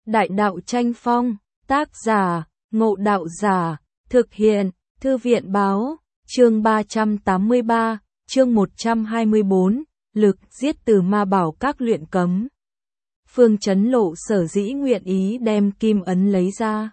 Đại đạo tranh phong, tác giả, Ngộ Đạo Giả, thực hiện, Thư viện báo, chương 383, chương 124, lực giết từ ma bảo các luyện cấm. Phương Chấn Lộ sở dĩ nguyện ý đem kim ấn lấy ra.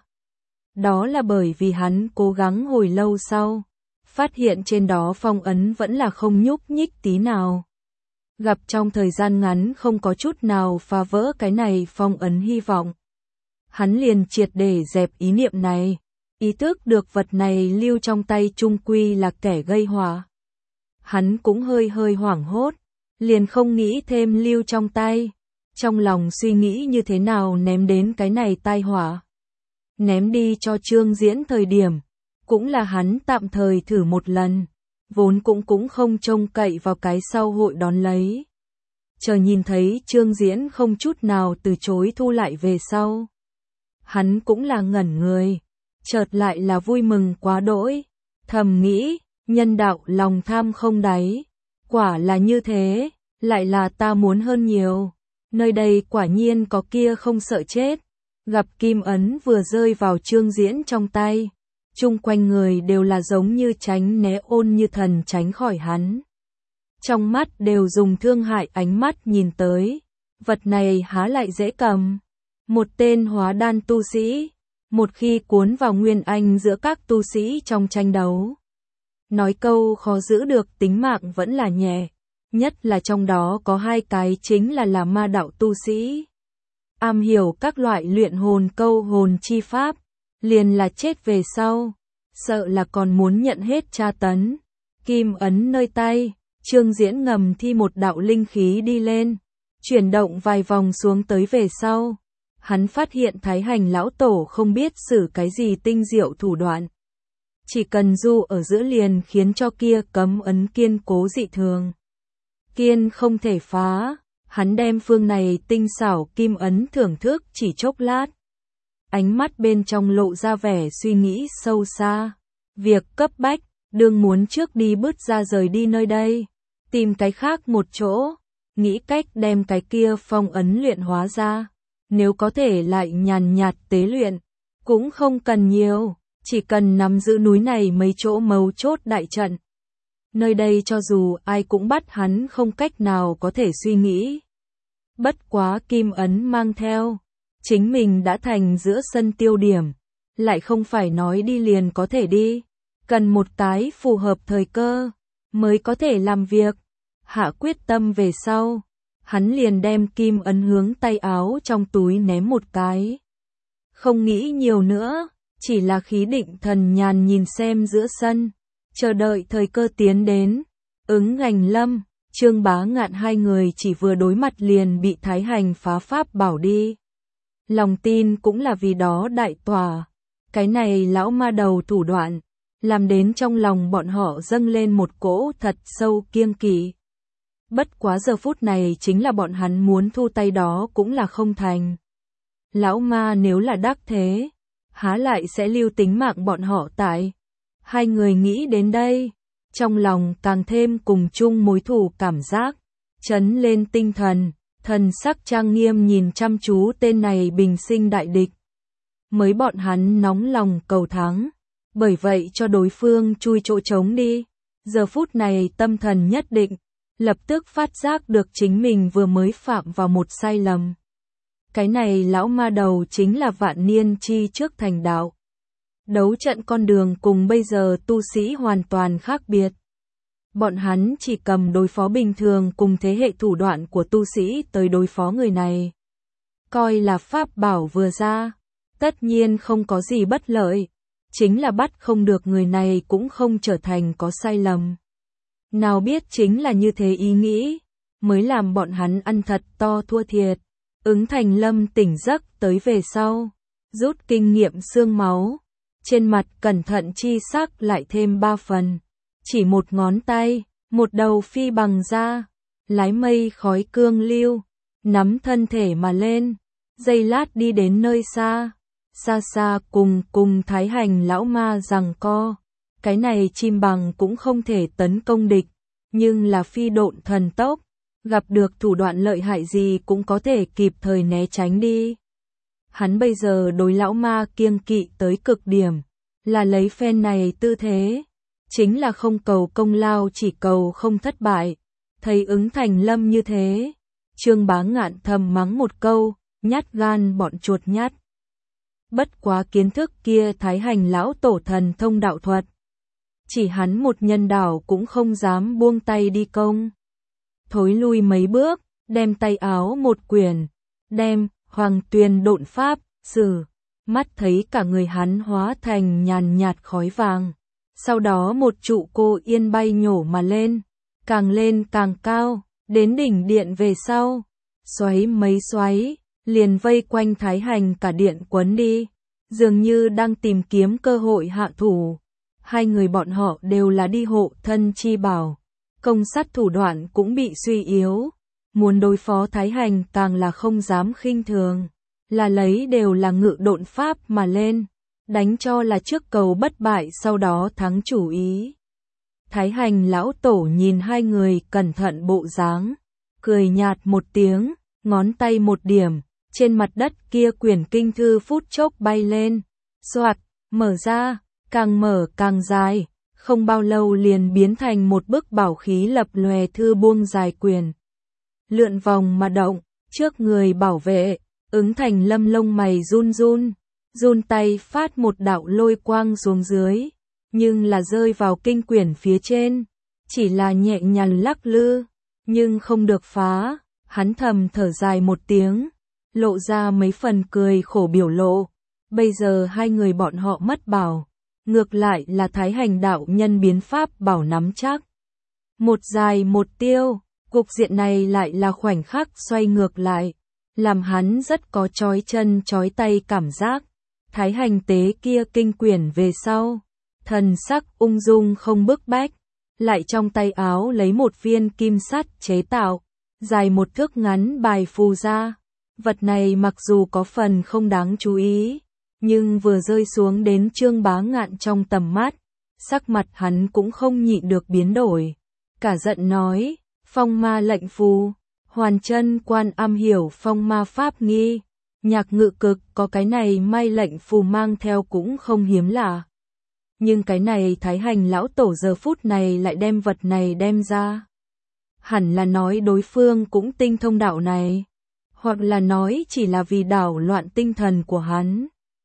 Đó là bởi vì hắn cố gắng hồi lâu sau, phát hiện trên đó phong ấn vẫn là không nhúc nhích tí nào. Gặp trong thời gian ngắn không có chút nào phá vỡ cái này phong ấn hy vọng. Hắn liền triệt để dẹp ý niệm này, ý thức được vật này lưu trong tay chung quy là kẻ gây họa. Hắn cũng hơi hoảng hốt, liền không nghĩ thêm lưu trong tay, trong lòng suy nghĩ như thế nào ném đến cái này tai họa. Ném đi cho Trương Diễn thời điểm, cũng là hắn tạm thời thử một lần, vốn cũng không trông cậy vào cái sau hội đón lấy. Chờ nhìn thấy Trương Diễn không chút nào từ chối thu lại về sau. Hắn cũng là ngẩn người, chợt lại là vui mừng quá đỗi, thầm nghĩ, nhân đạo lòng tham không đáy, quả là như thế, lại là ta muốn hơn nhiều, nơi đây quả nhiên có kia không sợ chết. Gặp kim ấn vừa rơi vào Trương Diễn trong tay, chung quanh người đều là giống như tránh né ôn như thần tránh khỏi hắn. Trong mắt đều dùng thương hại ánh mắt nhìn tới, vật này há lại dễ cầm. Một tên hóa đan tu sĩ, một khi cuốn vào nguyên anh giữa các tu sĩ trong tranh đấu. Nói câu khó giữ được tính mạng vẫn là nhẹ, nhất là trong đó có hai cái chính là ma đạo tu sĩ. Am hiểu các loại luyện hồn câu hồn chi pháp, liền là chết về sau, sợ là còn muốn nhận hết tra tấn. Kim ấn nơi tay, Trương Diễn ngầm thi một đạo linh khí đi lên, chuyển động vài vòng xuống tới về sau. Hắn phát hiện Thái Hành lão tổ không biết sử cái gì tinh diệu thủ đoạn. Chỉ cần du ở giữa liền khiến cho kia cấm ấn kiên cố dị thường. Kiên không thể phá, hắn đem phương này tinh xảo kim ấn thưởng thức chỉ chốc lát. Ánh mắt bên trong lộ ra vẻ suy nghĩ sâu xa. Việc cấp bách, đương muốn trước đi bứt ra rời đi nơi đây. Tìm cái khác một chỗ, nghĩ cách đem cái kia phong ấn luyện hóa ra. Nếu có thể lại nhàn nhạt tế luyện, cũng không cần nhiều, chỉ cần nắm giữ núi này mấy chỗ mấu chốt đại trận. Nơi đây cho dù ai cũng bắt hắn không cách nào có thể suy nghĩ. Bất quá kim ấn mang theo, chính mình đã thành giữa sân tiêu điểm, lại không phải nói đi liền có thể đi, cần một cái phù hợp thời cơ, mới có thể làm việc. Hạ quyết tâm về sau. Hắn liền đem kim ấn hướng tay áo trong túi ném một cái. Không nghĩ nhiều nữa, chỉ là khí định thần nhàn nhìn xem giữa sân, chờ đợi thời cơ tiến đến. Ứng Gành Lâm, Trương Bá Ngạn hai người chỉ vừa đối mặt liền bị Thái Hành phá pháp bảo đi. Lòng tin cũng là vì đó đại tỏa. Cái này lão ma đầu thủ đoạn, làm đến trong lòng bọn họ dâng lên một cỗ thật sâu kiêng kỵ. Bất quá giờ phút này chính là bọn hắn muốn thu tay đó cũng là không thành. Lão ma nếu là đắc thế, há lại sẽ lưu tính mạng bọn họ tại. Hai người nghĩ đến đây, trong lòng càng thêm cùng chung mối thù cảm giác, chấn lên tinh thần, thần sắc trang nghiêm nhìn chăm chú tên này bình sinh đại địch. Mới bọn hắn nóng lòng cầu thắng, bởi vậy cho đối phương chui chỗ trống đi. Giờ phút này tâm thần nhất định, lập tức phát giác được chính mình vừa mới phạm vào một sai lầm. Cái này lão ma đầu chính là vạn niên chi trước thành đạo. Đấu trận con đường cùng bây giờ tu sĩ hoàn toàn khác biệt. Bọn hắn chỉ cầm đối phó bình thường cùng thế hệ thủ đoạn của tu sĩ tới đối phó người này. Coi là pháp bảo vừa ra, tất nhiên không có gì bất lợi. Chính là bắt không được người này cũng không trở thành có sai lầm. Nào biết chính là như thế ý nghĩ, mới làm bọn hắn ăn thật to thua thiệt. Ứng Thành Lâm tỉnh giấc tới về sau, rút kinh nghiệm xương máu, trên mặt cẩn thận chi sắc lại thêm 3 phần. Chỉ một ngón tay, một đầu phi bằng ra, lái mây khói cương lưu, nắm thân thể mà lên, giây lát đi đến nơi xa, xa xa cùng Thái Hành lão ma giằng co. Cái này chim bằng cũng không thể tấn công địch, nhưng là phi độn thần tốc, gặp được thủ đoạn lợi hại gì cũng có thể kịp thời né tránh đi. Hắn bây giờ đối lão ma kiêng kỵ tới cực điểm, là lấy phen này tư thế, chính là không cầu công lao chỉ cầu không thất bại. Thấy Ứng Thành Lâm như thế, Trương Bá Ngạn thầm mắng một câu, nhát gan bọn chuột nhát. Bất quá kiến thức kia Thái Hành lão tổ thần thông đạo thuật, chỉ hắn một nhân đảo cũng không dám buông tay đi công. Thối lui mấy bước, đem tay áo một quyển, đem Hoàng Tuyền độn pháp sử, mắt thấy cả người hắn hóa thành nhàn nhạt khói vàng. Sau đó một trụ cô yên bay nhổ mà lên càng cao, đến đỉnh điện về sau, xoáy mấy xoáy, liền vây quanh Thái Hành cả điện quấn đi, dường như đang tìm kiếm cơ hội hạ thủ. Hai người bọn họ đều là đi hộ thân chi bảo, công sát thủ đoạn cũng bị suy yếu, muốn đối phó Thái Hành càng là không dám khinh thường, là lấy đều là ngự độn pháp mà lên, đánh cho là trước cầu bất bại sau đó thắng chủ ý. Thái Hành lão tổ nhìn hai người cẩn thận bộ dáng, cười nhạt một tiếng, ngón tay một điểm, trên mặt đất kia quyển kinh thư phút chốc bay lên, xoạt, mở ra, càng mở càng dài, không bao lâu liền biến thành một bức bảo khí lập lòe thư buông dài quyển. Lượn vòng mà động, trước người bảo vệ, Ứng Thành Lâm lông mày run tay phát một đạo lôi quang xuống dưới, nhưng là rơi vào kinh quyển phía trên, chỉ là nhẹ nhàng lắc lư, nhưng không được phá. Hắn thầm thở dài một tiếng, lộ ra mấy phần cười khổ biểu lộ. Bây giờ hai người bọn họ mất bảo, ngược lại là Thái Hành đạo nhân biến pháp bảo nắm chắc. Một dài một tiêu, cục diện này lại là khoảnh khắc xoay ngược lại, làm hắn rất có chói chân chói tay cảm giác. Thái Hành tế kia kinh quyển về sau, thần sắc ung dung không bức bách, lại trong tay áo lấy một viên kim sắt chế tạo, dài một thước ngắn bài phù ra. Vật này mặc dù có phần không đáng chú ý, nhưng vừa rơi xuống đến Trương Bá Ngạn trong tầm mắt, sắc mặt hắn cũng không nhịn được biến đổi. Cả giận nói, phong ma lệnh phù, Hoàn Chân Quan am hiểu phong ma pháp nghi, Nhạc Ngự Cực có cái này may lệnh phù mang theo cũng không hiếm lạ. Nhưng cái này Thái Hành lão tổ giờ phút này lại đem vật này đem ra. Hẳn là nói đối phương cũng tinh thông đạo này, hoặc là nói chỉ là vì đảo loạn tinh thần của hắn.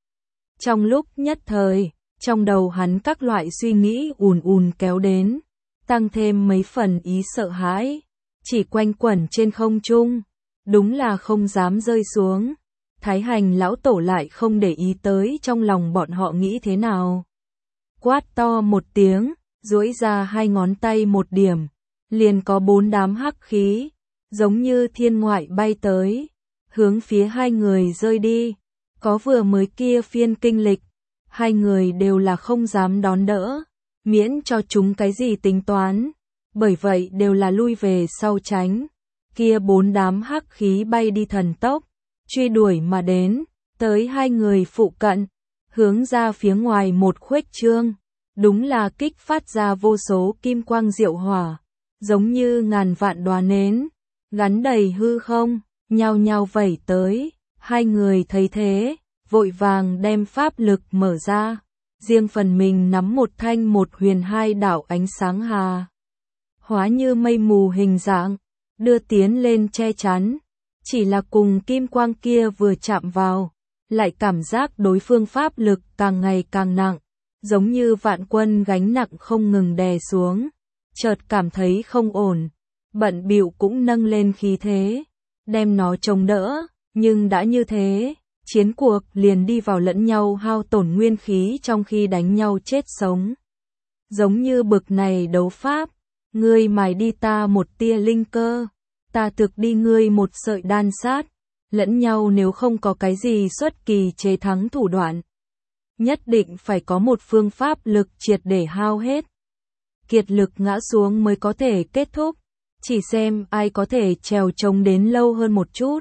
Trong lúc nhất thời, trong đầu hắn các loại suy nghĩ ùn kéo đến, tăng thêm mấy phần ý sợ hãi, chỉ quanh quẩn trên không trung, đúng là không dám rơi xuống. Thái Hành lão tổ lại không để ý tới trong lòng bọn họ nghĩ thế nào. Quát to một tiếng, duỗi ra hai ngón tay một điểm, liền có 4 đám hắc khí, giống như thiên ngoại bay tới, hướng phía hai người rơi đi. Có vừa mới kia phiên kinh lịch, hai người đều là không dám đón đỡ, miễn cho chúng cái gì tính toán, bởi vậy đều là lui về sau tránh. Kia 4 đám hắc khí bay đi thần tốc, truy đuổi mà đến, tới hai người phụ cận, hướng ra phía ngoài một khuếch trương, đúng là kích phát ra vô số kim quang diệu hỏa, giống như ngàn vạn đóa nến, gắn đầy hư không, nhao nhao vẩy tới. Hai người thấy thế, vội vàng đem pháp lực mở ra, riêng phần mình nắm một thanh một huyền hai đạo ánh sáng hà, hóa như mây mù hình dạng, đưa tiến lên che chắn. Chỉ là cùng kim quang kia vừa chạm vào, lại cảm giác đối phương pháp lực càng ngày càng nặng, giống như vạn quân gánh nặng không ngừng đè xuống. Chợt cảm thấy không ổn, bận bịu cũng nâng lên khí thế, đem nó chống đỡ, nhưng đã như thế, chiến cuộc liền đi vào lẫn nhau hao tổn nguyên khí trong khi đánh nhau chết sống. Giống như bực này đấu pháp, ngươi mài đi ta một tia linh cơ, ta thực đi ngươi một sợi đan sát, lẫn nhau nếu không có cái gì xuất kỳ chế thắng thủ đoạn. Nhất định phải có một phương pháp lực triệt để hao hết, kiệt lực ngã xuống mới có thể kết thúc, chỉ xem ai có thể trèo trống đến lâu hơn một chút.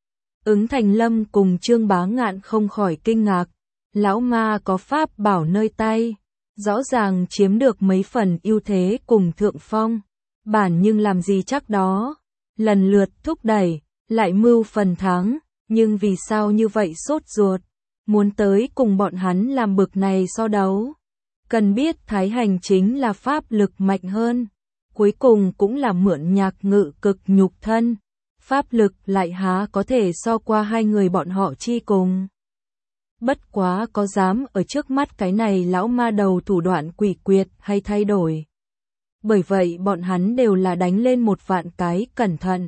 Ứng Thành Lâm cùng Trương Bá Ngạn không khỏi kinh ngạc, lão ma có pháp bảo nơi tay, rõ ràng chiếm được mấy phần ưu thế cùng thượng phong, bản nhưng làm gì chắc đó, lần lượt thúc đẩy, lại mưu phần thắng, nhưng vì sao như vậy sốt ruột, muốn tới cùng bọn hắn làm bực này so đấu. Cần biết Thái Hành chính là pháp lực mạnh hơn, cuối cùng cũng là mượn nhạc ngự cực nhục thân, pháp lực lại há có thể so qua hai người bọn họ chi cùng. Bất quá có dám ở trước mắt cái này lão ma đầu thủ đoạn quỷ quyệt hay thay đổi. Bởi vậy bọn hắn đều là đánh lên một vạn cái cẩn thận,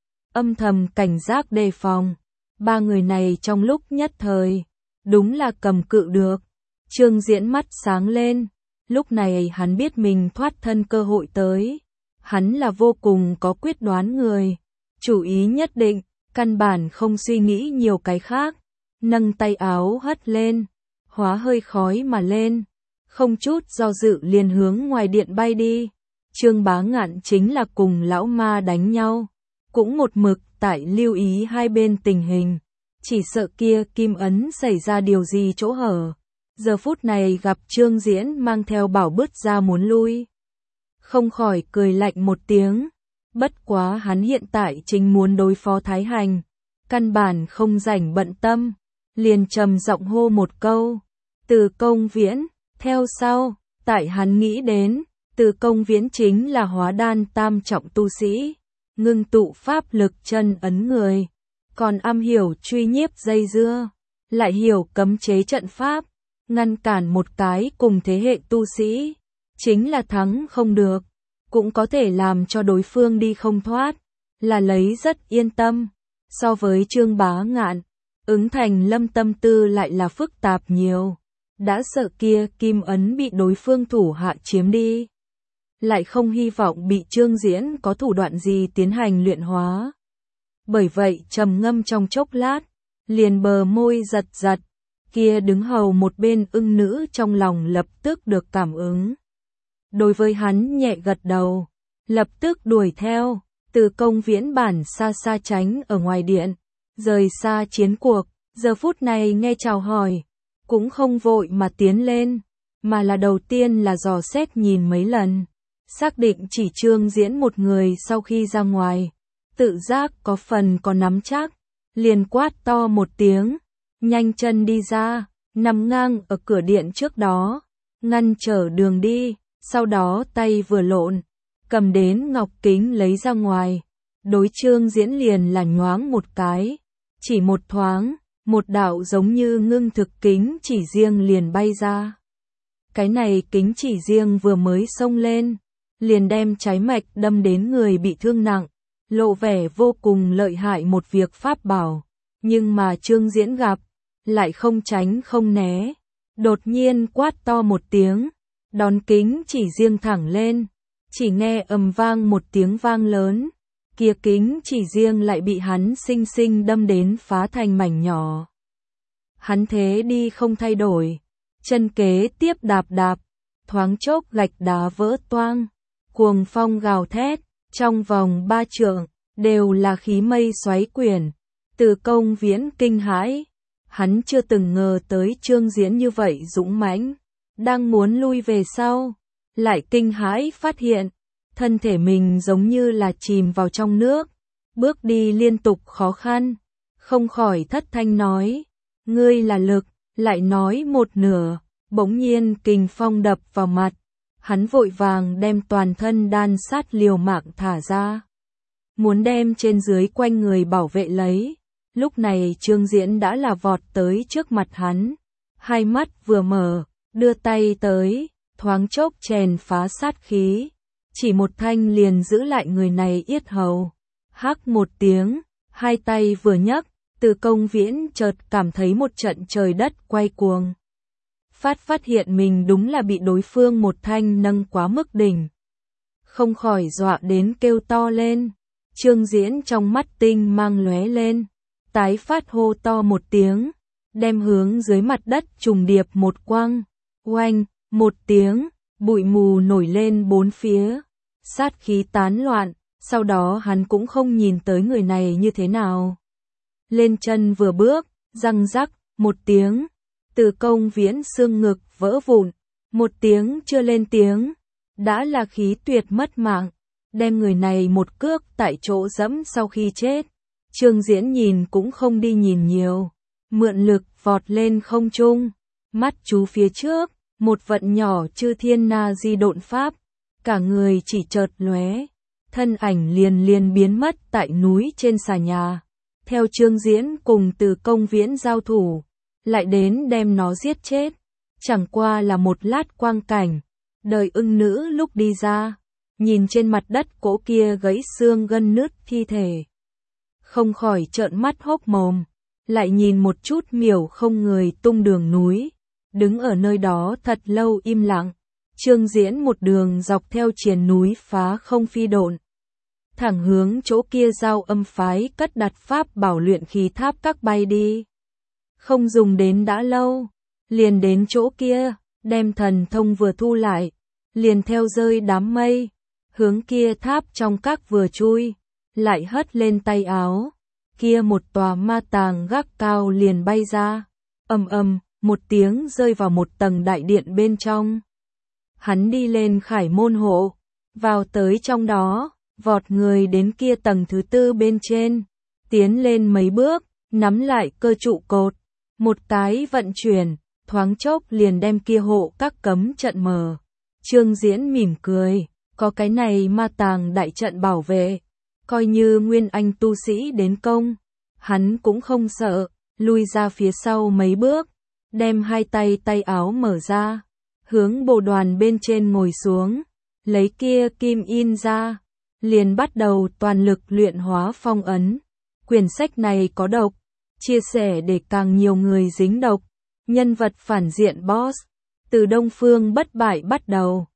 âm thầm cảnh giác đề phòng. Ba người này trong lúc nhất thời, đúng là cầm cự được. Trương Diễn mắt sáng lên, lúc này hắn biết mình thoát thân cơ hội tới. Hắn là vô cùng có quyết đoán người, chủ ý nhất định, căn bản không suy nghĩ nhiều cái khác. Nâng tay áo hất lên, hóa hơi khói mà lên, không chút do dự liền hướng ngoài điện bay đi. Trương Bá Ngạn chính là cùng lão ma đánh nhau, cũng một mực tại lưu ý hai bên tình hình, chỉ sợ kia kim ấn xảy ra điều gì chỗ hở. Giờ phút này gặp Trương Diễn mang theo bảo bứt ra muốn lui, không khỏi cười lạnh một tiếng. Bất quá hắn hiện tại chính muốn đối phó Thái Hành, căn bản không rảnh bận tâm, liền trầm giọng hô một câu, Từ Công Viễn. Theo sau, tại hắn nghĩ đến, Từ Công Viễn chính là hóa đan tam trọng tu sĩ, ngưng tụ pháp lực chân ấn người, còn am hiểu truy nhiếp dây dưa, lại hiểu cấm chế trận pháp, ngăn cản một cái cùng thế hệ tu sĩ, chính là thắng không được, cũng có thể làm cho đối phương đi không thoát, là lấy rất yên tâm. So với Trương Bá Ngạn, Ứng Thành Lâm tâm tư lại là phức tạp nhiều, đã sợ kia kim ấn bị đối phương thủ hạ chiếm đi, lại không hy vọng bị Trương Diễn có thủ đoạn gì tiến hành luyện hóa. Bởi vậy trầm ngâm trong chốc lát, liền bờ môi giật giật, kia đứng hầu một bên ưng nữ trong lòng lập tức được cảm ứng. Đối với hắn nhẹ gật đầu, lập tức đuổi theo. Từ Công Viễn bản xa xa tránh ở ngoài điện, rời xa chiến cuộc, giờ phút này nghe chào hỏi, cũng không vội mà tiến lên, mà là đầu tiên là dò xét nhìn mấy lần, xác định chỉ Trương Diễn một người sau khi ra ngoài, tự giác có phần có nắm chắc, liền quát to một tiếng, nhanh chân đi ra, nằm ngang ở cửa điện trước đó, ngăn trở đường đi, sau đó tay vừa lộn, cầm đến ngọc kính lấy ra ngoài, đối Trương Diễn liền là nhoáng một cái, chỉ một thoáng, một đạo giống như ngưng thực kính chỉ riêng liền bay ra. Cái này kính chỉ riêng vừa mới xông lên, liền đem trái mạch đâm đến người bị thương nặng, lộ vẻ vô cùng lợi hại một việc pháp bảo, nhưng mà Trương Diễn gặp, lại không tránh không né, đột nhiên quát to một tiếng, đón kính chỉ riêng thẳng lên. Chỉ nghe ầm vang một tiếng vang lớn, kia kính chỉ riêng lại bị hắn sinh sinh đâm đến phá thành mảnh nhỏ. Hắn thế đi không thay đổi, chân kế tiếp đạp đạp, thoáng chốc gạch đá vỡ toang, cuồng phong gào thét, trong vòng 3 trượng, đều là khí mây xoáy quyển. Từ Công Viễn kinh hãi, hắn chưa từng ngờ tới Trương Diễn như vậy dũng mãnh, đang muốn lui về sau, lại kinh hãi phát hiện, thân thể mình giống như là chìm vào trong nước, bước đi liên tục khó khăn, không khỏi thất thanh nói, ngươi là lực, lại nói một nửa, bỗng nhiên kình phong đập vào mặt, hắn vội vàng đem toàn thân đan sát liều mạng thả ra, muốn đem trên dưới quanh người bảo vệ lấy. Lúc này Trương Diễn đã là vọt tới trước mặt hắn, hai mắt vừa mở, đưa tay tới, thoáng chốc chèn phá sát khí, chỉ một thanh liền giữ lại người này yết hầu. Hắc một tiếng, hai tay vừa nhấc, Từ Công Viễn chợt cảm thấy một trận trời đất quay cuồng. Phát hiện mình đúng là bị đối phương một thanh nâng quá mức đỉnh, không khỏi dọa đến kêu to lên. Trương Diễn trong mắt tinh mang lóe lên, tái phát hô to một tiếng, đem hướng dưới mặt đất trùng điệp một quăng, oanh, một tiếng, bụi mù nổi lên bốn phía, sát khí tán loạn, sau đó hắn cũng không nhìn tới người này như thế nào. Lên chân vừa bước, răng rắc, một tiếng, Từ Công Viễn xương ngực vỡ vụn, một tiếng chưa lên tiếng, đã là khí tuyệt mất mạng, đem người này một cước tại chỗ dẫm sau khi chết. Trương Diễn nhìn cũng không đi nhìn nhiều, mượn lực vọt lên không trung, mắt chú phía trước, một vận nhỏ chư thiên na di độn pháp, cả người chỉ chợt lóe, thân ảnh liền liền biến mất tại núi trên xà nhà. Theo Trương Diễn cùng Từ Công Viễn giao thủ, lại đến đem nó giết chết, chẳng qua là một lát quang cảnh, đời ưng nữ lúc đi ra, nhìn trên mặt đất cỗ kia gãy xương gân nứt thi thể, không khỏi trợn mắt hốc mồm, lại nhìn một chút Miểu không người tung đường núi, đứng ở nơi đó thật lâu im lặng. Trương Diễn một đường dọc theo triền núi phá không phi độn, thẳng hướng chỗ kia Giao Âm phái cất đặt pháp bảo luyện khí tháp các bay đi. Không dùng đến đã lâu, liền đến chỗ kia, đem thần thông vừa thu lại, liền theo rơi đám mây, hướng kia tháp trong các vừa chui, lại hất lên tay áo, kia một tòa ma tàng gác cao liền bay ra, ầm ầm, một tiếng rơi vào một tầng đại điện bên trong. Hắn đi lên khải môn hộ, vào tới trong đó, vọt người đến kia tầng thứ tư bên trên, tiến lên mấy bước, nắm lại cơ trụ cột, một cái vận chuyển, thoáng chốc liền đem kia hộ các cấm trận mở. Trương Diễn mỉm cười, có cái này ma tàng đại trận bảo vệ, coi như nguyên anh tu sĩ đến công, hắn cũng không sợ, lui ra phía sau mấy bước, đem hai tay áo mở ra, hướng bộ đoàn bên trên ngồi xuống, lấy kia kim in ra, liền bắt đầu toàn lực luyện hóa phong ấn. Quyển sách này có độc, chia sẻ để càng nhiều người dính độc, nhân vật phản diện boss, từ Đông Phương bất bại bắt đầu.